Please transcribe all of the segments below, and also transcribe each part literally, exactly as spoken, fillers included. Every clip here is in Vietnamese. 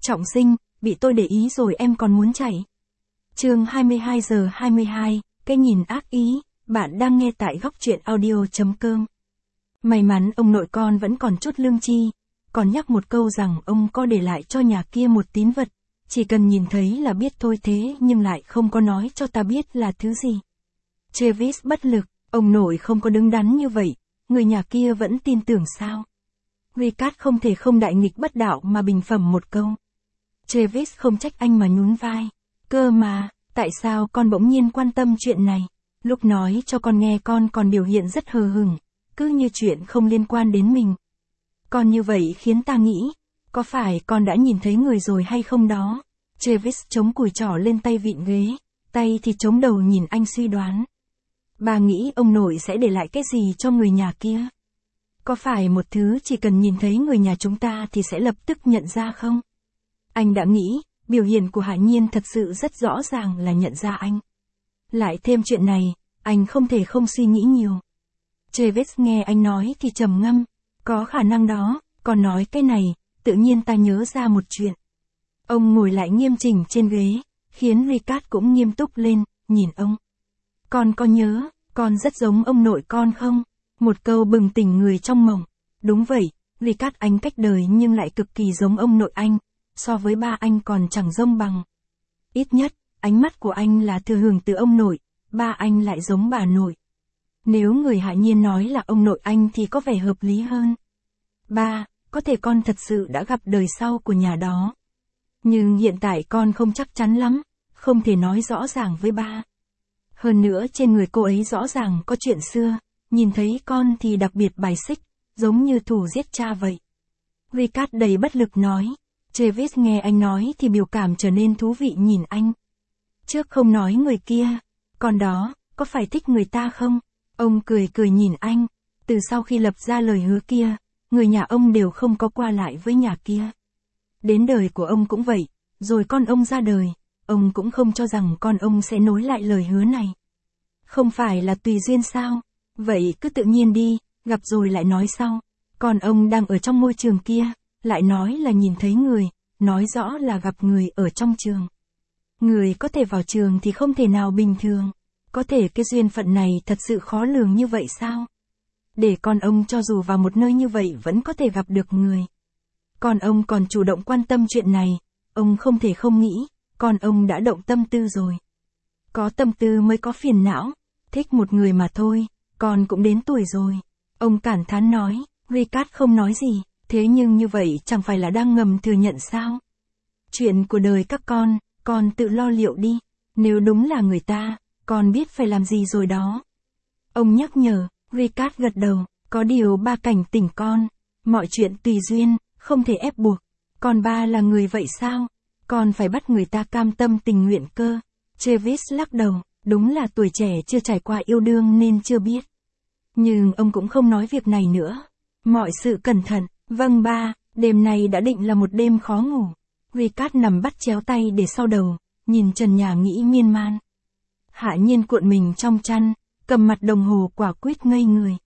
Trọng sinh, bị tôi để ý rồi em còn muốn chạy. Chương hai mươi hai giờ hai mươi hai, cái nhìn ác ý, bạn đang nghe tại góc truyện audio.com. May mắn ông nội con vẫn còn chút lương tri, còn nhắc một câu rằng ông có để lại cho nhà kia một tín vật, chỉ cần nhìn thấy là biết thôi thế nhưng lại không có nói cho ta biết là thứ gì. Travis bất lực, ông nội không có đứng đắn như vậy, người nhà kia vẫn tin tưởng sao? Ricard không thể không đại nghịch bất đạo mà bình phẩm một câu. Travis không trách anh mà nhún vai. Cơ mà, tại sao con bỗng nhiên quan tâm chuyện này? Lúc nói cho con nghe con còn biểu hiện rất hờ hững, cứ như chuyện không liên quan đến mình. Con như vậy khiến ta nghĩ, có phải con đã nhìn thấy người rồi hay không đó? Travis chống cùi trỏ lên tay vịn ghế, tay thì chống đầu nhìn anh suy đoán. Bà nghĩ ông nội sẽ để lại cái gì cho người nhà kia? Có phải một thứ chỉ cần nhìn thấy người nhà chúng ta thì sẽ lập tức nhận ra không? Anh đã nghĩ, biểu hiện của Hạ Nhiên thật sự rất rõ ràng là nhận ra anh. Lại thêm chuyện này, anh không thể không suy nghĩ nhiều. Travis nghe anh nói thì trầm ngâm, có khả năng đó, còn nói cái này, tự nhiên ta nhớ ra một chuyện. Ông ngồi lại nghiêm chỉnh trên ghế, khiến Ricard cũng nghiêm túc lên, nhìn ông. Con có nhớ, con rất giống ông nội con không? Một câu bừng tỉnh người trong mộng. Đúng vậy, Ricard anh cách đời nhưng lại cực kỳ giống ông nội anh, so với ba anh còn chẳng giống bằng. Ít nhất, ánh mắt của anh là thừa hưởng từ ông nội, ba anh lại giống bà nội. Nếu người Hạ Nhiên nói là ông nội anh thì có vẻ hợp lý hơn. Ba, có thể con thật sự đã gặp đời sau của nhà đó. Nhưng hiện tại con không chắc chắn lắm, không thể nói rõ ràng với ba. Hơn nữa trên người cô ấy rõ ràng có chuyện xưa, nhìn thấy con thì đặc biệt bài xích, giống như thù giết cha vậy. Ricard đầy bất lực nói. Travis nghe anh nói thì biểu cảm trở nên thú vị nhìn anh. Trước không nói người kia, còn đó, có phải thích người ta không? Ông cười cười nhìn anh. Từ sau khi lập ra lời hứa kia, người nhà ông đều không có qua lại với nhà kia. Đến đời của ông cũng vậy, rồi con ông ra đời, ông cũng không cho rằng con ông sẽ nối lại lời hứa này. Không phải là tùy duyên sao? Vậy cứ tự nhiên đi, gặp rồi lại nói sau. Còn ông đang ở trong môi trường kia, lại nói là nhìn thấy người, nói rõ là gặp người ở trong trường. Người có thể vào trường thì không thể nào bình thường. Có thể cái duyên phận này thật sự khó lường như vậy sao? Để con ông cho dù vào một nơi như vậy vẫn có thể gặp được người. Con ông còn chủ động quan tâm chuyện này, ông không thể không nghĩ, con ông đã động tâm tư rồi. Có tâm tư mới có phiền não, thích một người mà thôi, con cũng đến tuổi rồi. Ông cảm thán nói, Ricard không nói gì, thế nhưng như vậy chẳng phải là đang ngầm thừa nhận sao? Chuyện của đời các con, con tự lo liệu đi, nếu đúng là người ta, con biết phải làm gì rồi đó. Ông nhắc nhở, Ricard gật đầu, có điều ba cảnh tỉnh con, mọi chuyện tùy duyên, không thể ép buộc. Còn ba là người vậy sao? Con phải bắt người ta cam tâm tình nguyện cơ. Travis lắc đầu, đúng là tuổi trẻ chưa trải qua yêu đương nên chưa biết. Nhưng ông cũng không nói việc này nữa. Mọi sự cẩn thận, vâng ba, đêm nay đã định là một đêm khó ngủ. Ricard nằm bắt chéo tay để sau đầu, nhìn trần nhà nghĩ miên man. Hạ Nhiên cuộn mình trong chăn, cầm mặt đồng hồ quả quyết ngây người.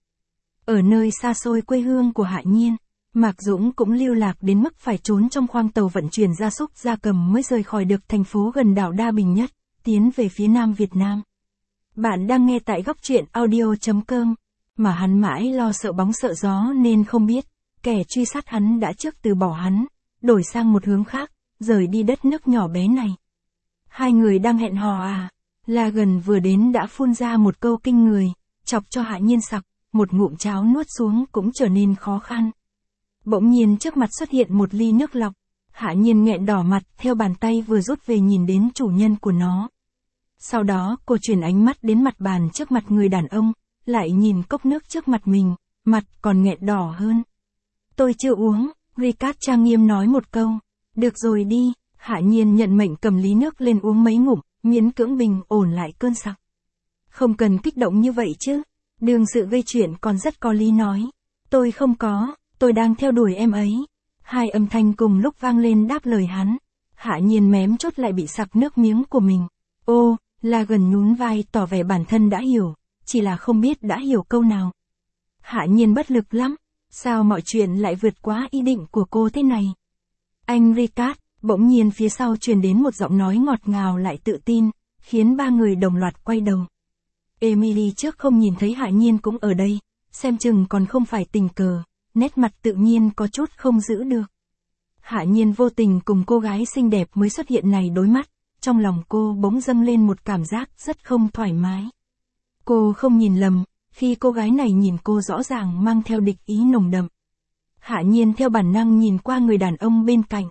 Ở nơi xa xôi quê hương của Hạ Nhiên, Mạc Dũng cũng lưu lạc đến mức phải trốn trong khoang tàu vận chuyển gia súc gia cầm mới rời khỏi được thành phố gần đảo Đa Bình Nhất, tiến về phía Nam Việt Nam. Bạn đang nghe tại góc truyện audio.com, mà hắn mãi lo sợ bóng sợ gió nên không biết, kẻ truy sát hắn đã trước từ bỏ hắn, đổi sang một hướng khác, rời đi đất nước nhỏ bé này. Hai người đang hẹn hò à? La Gần vừa đến đã phun ra một câu kinh người, chọc cho Hạ Nhiên sặc, một ngụm cháo nuốt xuống cũng trở nên khó khăn. Bỗng nhiên trước mặt xuất hiện một ly nước lọc, Hạ Nhiên nghẹn đỏ mặt theo bàn tay vừa rút về nhìn đến chủ nhân của nó. Sau đó cô chuyển ánh mắt đến mặt bàn trước mặt người đàn ông, lại nhìn cốc nước trước mặt mình, mặt còn nghẹn đỏ hơn. Tôi chưa uống, Ricard trang nghiêm nói một câu. Được rồi đi, Hạ Nhiên nhận mệnh cầm ly nước lên uống mấy ngụm, miễn cưỡng bình ổn lại cơn sặc. Không cần kích động như vậy chứ, đương sự gây chuyện còn rất có lý nói. Tôi không có, tôi đang theo đuổi em ấy. Hai âm thanh cùng lúc vang lên đáp lời hắn. Hạ Nhiên mém chốt lại bị sặc nước miếng của mình. Ô, La Gần nhún vai tỏ vẻ bản thân đã hiểu, chỉ là không biết đã hiểu câu nào. Hạ Nhiên bất lực lắm, sao mọi chuyện lại vượt quá ý định của cô thế này? Anh Ricard, Bỗng nhiên phía sau truyền đến một giọng nói ngọt ngào lại tự tin, khiến ba người đồng loạt quay đầu. Emily trước không nhìn thấy Hạ Nhiên cũng ở đây, xem chừng còn không phải tình cờ, nét mặt tự nhiên có chút không giữ được. Hạ Nhiên vô tình cùng cô gái xinh đẹp mới xuất hiện này đối mắt, trong lòng cô bỗng dâng lên một cảm giác rất không thoải mái. Cô không nhìn lầm, khi cô gái này nhìn cô rõ ràng mang theo địch ý nồng đậm. Hạ Nhiên theo bản năng nhìn qua người đàn ông bên cạnh.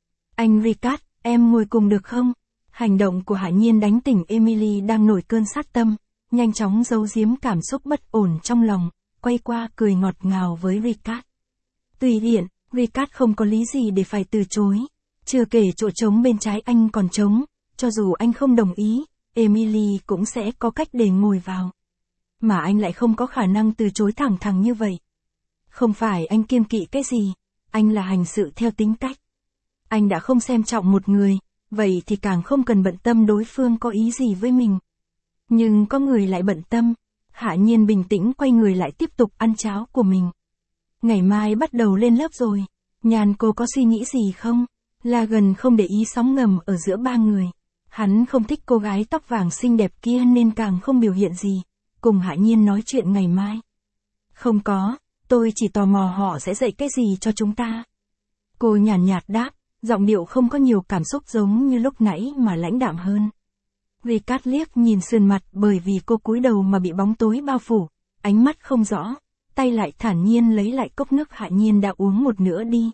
Anh Ricard, em ngồi cùng được không? Hành động của Hạ Nhiên đánh tỉnh Emily đang nổi cơn sát tâm, nhanh chóng giấu giếm cảm xúc bất ổn trong lòng, quay qua cười ngọt ngào với Ricard. Tùy tiện, Ricard không có lý gì để phải từ chối. Chưa kể chỗ trống bên trái anh còn trống, cho dù anh không đồng ý, Emily cũng sẽ có cách để ngồi vào. Mà anh lại không có khả năng từ chối thẳng thắn như vậy. Không phải anh kiêng kỵ cái gì, anh là hành sự theo tính cách. Anh đã không xem trọng một người, vậy thì càng không cần bận tâm đối phương có ý gì với mình. Nhưng có người lại bận tâm. Hạ Nhiên bình tĩnh quay người lại tiếp tục ăn cháo của mình. Ngày mai bắt đầu lên lớp rồi, Nhàn cô có suy nghĩ gì không? Lagan không để ý sóng ngầm ở giữa ba người. Hắn không thích cô gái tóc vàng xinh đẹp kia nên càng không biểu hiện gì, cùng Hạ Nhiên nói chuyện ngày mai. Không có, tôi chỉ tò mò họ sẽ dạy cái gì cho chúng ta. Cô nhàn nhạt đáp, giọng điệu không có nhiều cảm xúc giống như lúc nãy mà lãnh đạm hơn. Ricard liếc nhìn sườn mặt bởi vì cô cúi đầu mà bị bóng tối bao phủ, ánh mắt không rõ, tay lại thản nhiên lấy lại cốc nước Hạ Nhiên đã uống một nửa đi.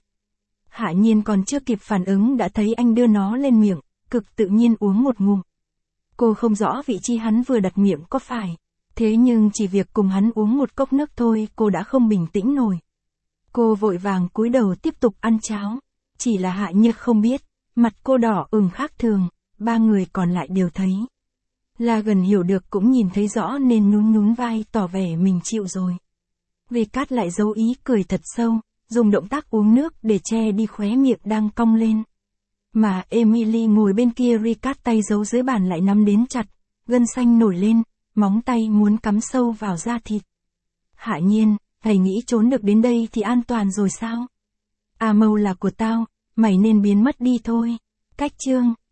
Hạ Nhiên còn chưa kịp phản ứng đã thấy anh đưa nó lên miệng, cực tự nhiên uống một ngụm. Cô không rõ vị trí hắn vừa đặt miệng có phải, thế nhưng chỉ việc cùng hắn uống một cốc nước thôi cô đã không bình tĩnh nổi. Cô vội vàng cúi đầu tiếp tục ăn cháo, chỉ là Hạ Nhiên không biết, mặt cô đỏ ửng khác thường, ba người còn lại đều thấy. Lagan hiểu được cũng nhìn thấy rõ nên nhún nhún vai tỏ vẻ mình chịu rồi. Ricard lại giấu ý cười thật sâu, dùng động tác uống nước để che đi khóe miệng đang cong lên. Mà Emily ngồi bên kia Ricard tay giấu dưới bàn lại nắm đến chặt, gân xanh nổi lên, móng tay muốn cắm sâu vào da thịt. Hạ Nhiên, thầy nghĩ trốn được đến đây thì an toàn rồi sao? A Mâu là của tao, mày nên biến mất đi thôi. Cách chương